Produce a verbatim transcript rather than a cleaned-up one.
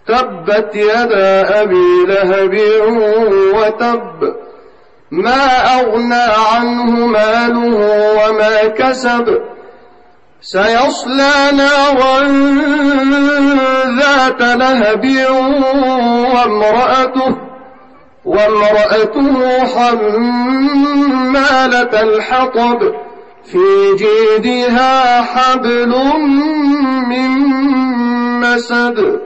تبت يدا أبي لهب وتب، ما أغنى عنه ماله وما كسب، سيصلى نارا ذات لهب وامرأته, وامرأته حمالة الحطب في جيدها حبل من مسد.